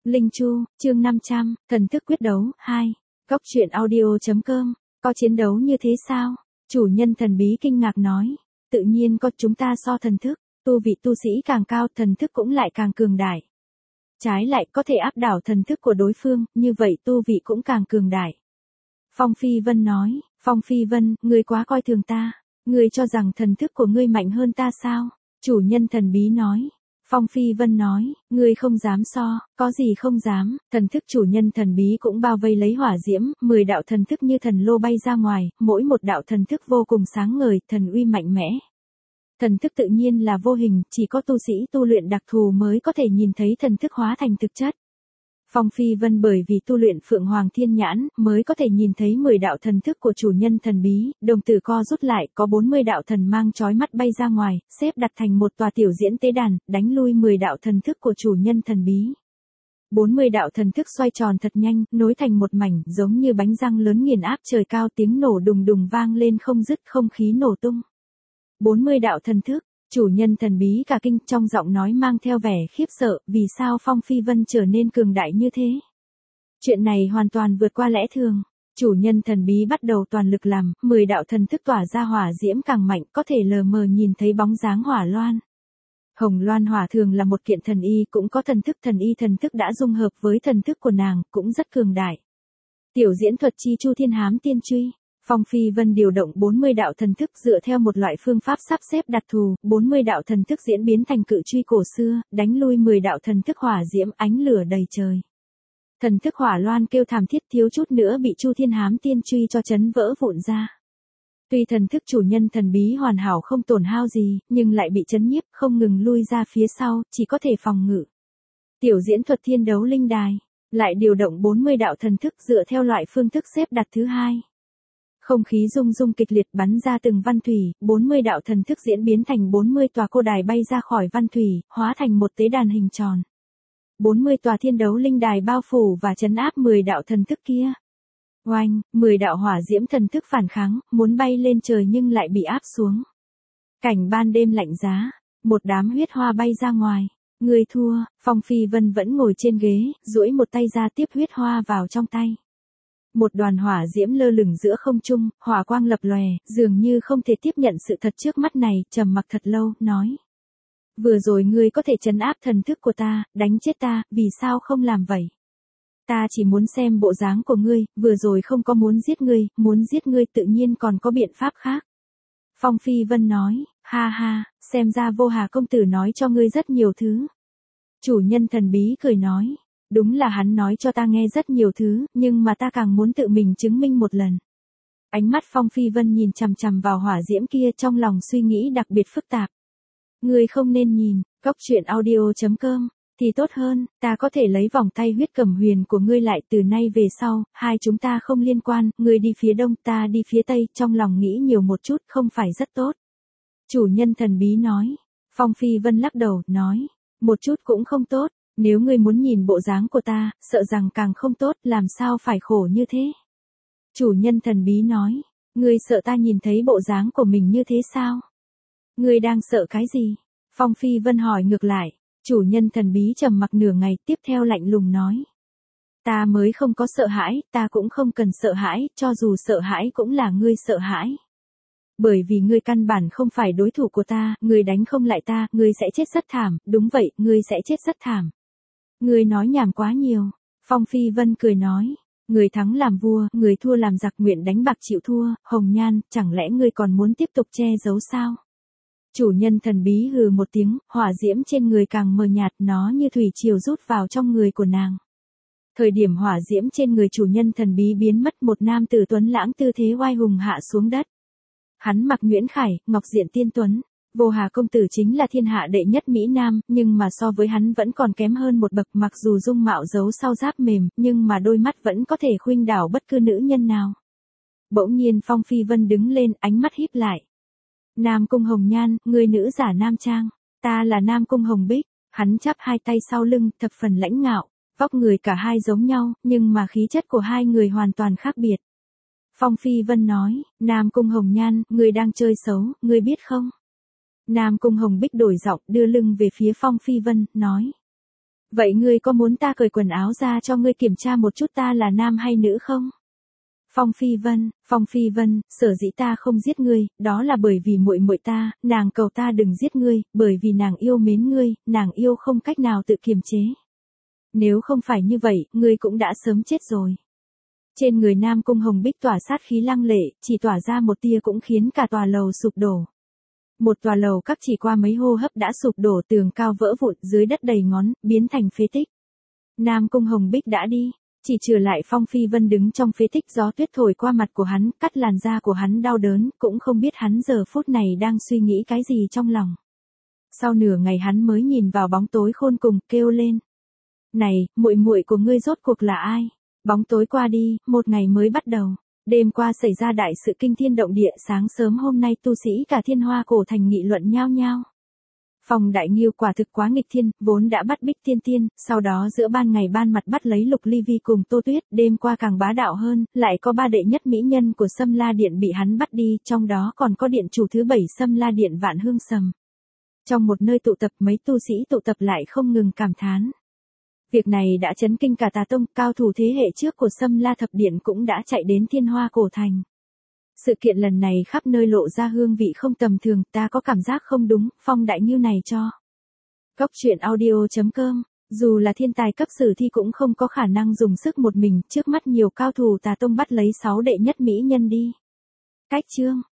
Linh Chu, chương 500, thần thức quyết đấu, 2. Góc truyện audio.com, có chiến đấu như thế sao? Chủ nhân thần bí kinh ngạc nói. Tự nhiên có, chúng ta so thần thức, tu vị tu sĩ càng cao thần thức cũng lại càng cường đại. Trái lại có thể áp đảo thần thức của đối phương, như vậy tu vị cũng càng cường đại. Phong Phi Vân nói, Phong Phi Vân, ngươi quá coi thường ta. Ngươi cho rằng thần thức của ngươi mạnh hơn ta sao? Chủ nhân thần bí nói. Phong Phi Vân nói, ngươi không dám so, có gì không dám, thần thức chủ nhân thần bí cũng bao vây lấy hỏa diễm, 10 đạo thần thức như thần lô bay ra ngoài, mỗi một đạo thần thức vô cùng sáng ngời, thần uy mạnh mẽ. Thần thức tự nhiên là vô hình, chỉ có tu sĩ tu luyện đặc thù mới có thể nhìn thấy thần thức hóa thành thực chất. Phong Phi Vân bởi vì tu luyện Phượng Hoàng Thiên Nhãn, mới có thể nhìn thấy 10 đạo thần thức của chủ nhân thần bí, đồng tử co rút lại, có 40 đạo thần mang chói mắt bay ra ngoài, xếp đặt thành một tòa tiểu diễn tế đàn, đánh lui 10 đạo thần thức của chủ nhân thần bí. 40 đạo thần thức xoay tròn thật nhanh, nối thành một mảnh, giống như bánh răng lớn nghiền áp trời cao, tiếng nổ đùng đùng vang lên không dứt, không khí nổ tung. 40 đạo thần thức. Chủ nhân thần bí cả kinh, trong giọng nói mang theo vẻ khiếp sợ, vì sao Phong Phi Vân trở nên cường đại như thế? Chuyện này hoàn toàn vượt qua lẽ thường. Chủ nhân thần bí bắt đầu toàn lực làm, 10 đạo thần thức tỏa ra hỏa diễm càng mạnh, có thể lờ mờ nhìn thấy bóng dáng hỏa loan. Hồng Loan hỏa thường là một kiện thần y, cũng có thần thức đã dung hợp với thần thức của nàng, cũng rất cường đại. Tiểu diễn thuật chi Chu Thiên Hám Tiên Truy. Phong Phi Vân điều động 40 đạo thần thức dựa theo một loại phương pháp sắp xếp đặc thù, 40 đạo thần thức diễn biến thành cự truy cổ xưa, đánh lui 10 đạo thần thức hỏa diễm, ánh lửa đầy trời. Thần thức hỏa loan kêu thảm thiết, thiếu chút nữa bị Chu Thiên Hám Tiên Truy cho chấn vỡ vụn ra. Tuy thần thức chủ nhân thần bí hoàn hảo không tổn hao gì, nhưng lại bị chấn nhiếp, không ngừng lui ra phía sau, chỉ có thể phòng ngự. Tiểu diễn thuật Thiên Đấu Linh Đài, lại điều động 40 đạo thần thức dựa theo loại phương thức xếp đặt thứ hai. Không khí rung rung kịch liệt bắn ra từng văn thủy, 40 đạo thần thức diễn biến thành 40 tòa cô đài bay ra khỏi văn thủy, hóa thành một tế đàn hình tròn. 40 tòa thiên đấu linh đài bao phủ và trấn áp 10 đạo thần thức kia. Oanh, 10 đạo hỏa diễm thần thức phản kháng, muốn bay lên trời nhưng lại bị áp xuống. Cảnh ban đêm lạnh giá, một đám huyết hoa bay ra ngoài. Người thua, Phong Phi Vân vẫn ngồi trên ghế, duỗi một tay ra tiếp huyết hoa vào trong tay. Một đoàn hỏa diễm lơ lửng giữa không trung, hỏa quang lập lòe, dường như không thể tiếp nhận sự thật trước mắt này, trầm mặc thật lâu, nói. Vừa rồi ngươi có thể trấn áp thần thức của ta, đánh chết ta, vì sao không làm vậy? Ta chỉ muốn xem bộ dáng của ngươi, vừa rồi không có muốn giết ngươi tự nhiên còn có biện pháp khác. Phong Phi Vân nói, ha ha, xem ra Vô Hà công tử nói cho ngươi rất nhiều thứ. Chủ nhân thần bí cười nói. Đúng là hắn nói cho ta nghe rất nhiều thứ, nhưng mà ta càng muốn tự mình chứng minh một lần. Ánh mắt Phong Phi Vân nhìn chằm chằm vào hỏa diễm kia, trong lòng suy nghĩ đặc biệt phức tạp. Ngươi không nên nhìn, góc truyện audio.com, thì tốt hơn, ta có thể lấy vòng tay huyết cẩm huyền của ngươi lại, từ nay về sau, hai chúng ta không liên quan, ngươi đi phía đông, ta đi phía tây, trong lòng nghĩ nhiều một chút, không phải rất tốt. Chủ nhân thần bí nói. Phong Phi Vân lắc đầu, nói, một chút cũng không tốt. Nếu ngươi muốn nhìn bộ dáng của ta, sợ rằng càng không tốt, làm sao phải khổ như thế? Chủ nhân thần bí nói, ngươi sợ ta nhìn thấy bộ dáng của mình như thế sao? Ngươi đang sợ cái gì? Phong Phi Vân hỏi ngược lại, chủ nhân thần bí trầm mặc nửa ngày, tiếp theo lạnh lùng nói. Ta mới không có sợ hãi, ta cũng không cần sợ hãi, cho dù sợ hãi cũng là ngươi sợ hãi. Bởi vì ngươi căn bản không phải đối thủ của ta, ngươi đánh không lại ta, ngươi sẽ chết rất thảm, đúng vậy, ngươi sẽ chết rất thảm. Người nói nhảm quá nhiều. Phong Phi Vân cười nói. Người thắng làm vua, người thua làm giặc, nguyện đánh bạc chịu thua. Hồng Nhan, chẳng lẽ ngươi còn muốn tiếp tục che giấu sao? Chủ nhân thần bí hừ một tiếng, hỏa diễm trên người càng mờ nhạt, nó như thủy triều rút vào trong người của nàng. Thời điểm hỏa diễm trên người chủ nhân thần bí biến mất, một nam tử tuấn lãng tư thế oai hùng hạ xuống đất. Hắn mặc nhuyễn khải, ngọc diện tiên tuấn. Vô Hà công tử chính là thiên hạ đệ nhất Mỹ Nam, nhưng mà so với hắn vẫn còn kém hơn một bậc, mặc dù dung mạo giấu sau giáp mềm, nhưng mà đôi mắt vẫn có thể khuynh đảo bất cứ nữ nhân nào. Bỗng nhiên Phong Phi Vân đứng lên, ánh mắt híp lại. Nam Cung Hồng Nhan, ngươi nữ giả nam trang, ta là Nam Cung Hồng Bích. Hắn chắp hai tay sau lưng, thập phần lãnh ngạo, vóc người cả hai giống nhau, nhưng mà khí chất của hai người hoàn toàn khác biệt. Phong Phi Vân nói, Nam Cung Hồng Nhan, ngươi đang chơi xấu, ngươi biết không? Nam Cung Hồng Bích đổi giọng, đưa lưng về phía Phong Phi Vân, nói. Vậy ngươi có muốn ta cởi quần áo ra cho ngươi kiểm tra một chút ta là nam hay nữ không? Phong Phi Vân, sở dĩ ta không giết ngươi, đó là bởi vì muội muội ta, nàng cầu ta đừng giết ngươi, bởi vì nàng yêu mến ngươi, nàng yêu không cách nào tự kiềm chế. Nếu không phải như vậy, ngươi cũng đã sớm chết rồi. Trên người Nam Cung Hồng Bích tỏa sát khí lăng lệ, chỉ tỏa ra một tia cũng khiến cả tòa lầu sụp đổ. Một tòa lầu các chỉ qua mấy hô hấp đã sụp đổ, tường cao vỡ vụn, dưới đất đầy ngón, biến thành phế tích. Nam Cung Hồng Bích đã đi, chỉ trừ lại Phong Phi Vân đứng trong phế tích, gió tuyết thổi qua mặt của hắn, cắt làn da của hắn đau đớn, cũng không biết hắn giờ phút này đang suy nghĩ cái gì trong lòng. Sau nửa ngày hắn mới nhìn vào bóng tối khôn cùng, kêu lên. Này, muội muội của ngươi rốt cuộc là ai? Bóng tối qua đi, một ngày mới bắt đầu. Đêm qua xảy ra đại sự kinh thiên động địa, sáng sớm hôm nay tu sĩ cả Thiên Hoa cổ thành nghị luận nhao nhao. Phong Đại Nghiêu quả thực quá nghịch thiên, vốn đã bắt Bích Tiên Tiên, sau đó giữa ban ngày ban mặt bắt lấy Lục Ly Vi cùng Tô Tuyết, đêm qua càng bá đạo hơn, lại có 3 đệ nhất mỹ nhân của Sâm La Điện bị hắn bắt đi, trong đó còn có điện chủ thứ 7 Sâm La Điện Vạn Hương Sầm. Trong một nơi tụ tập, mấy tu sĩ tụ tập lại không ngừng cảm thán. Việc này đã chấn kinh cả Tà Tông, cao thủ thế hệ trước của Sâm La Thập Điện cũng đã chạy đến Thiên Hoa cổ thành. Sự kiện lần này khắp nơi lộ ra hương vị không tầm thường, ta có cảm giác không đúng, Phong Đại Nghiêu này cho. Góc truyện audio.com, dù là thiên tài cấp sử thi cũng không có khả năng dùng sức một mình, trước mắt nhiều cao thủ Tà Tông bắt lấy 6 đệ nhất mỹ nhân đi. Cách chương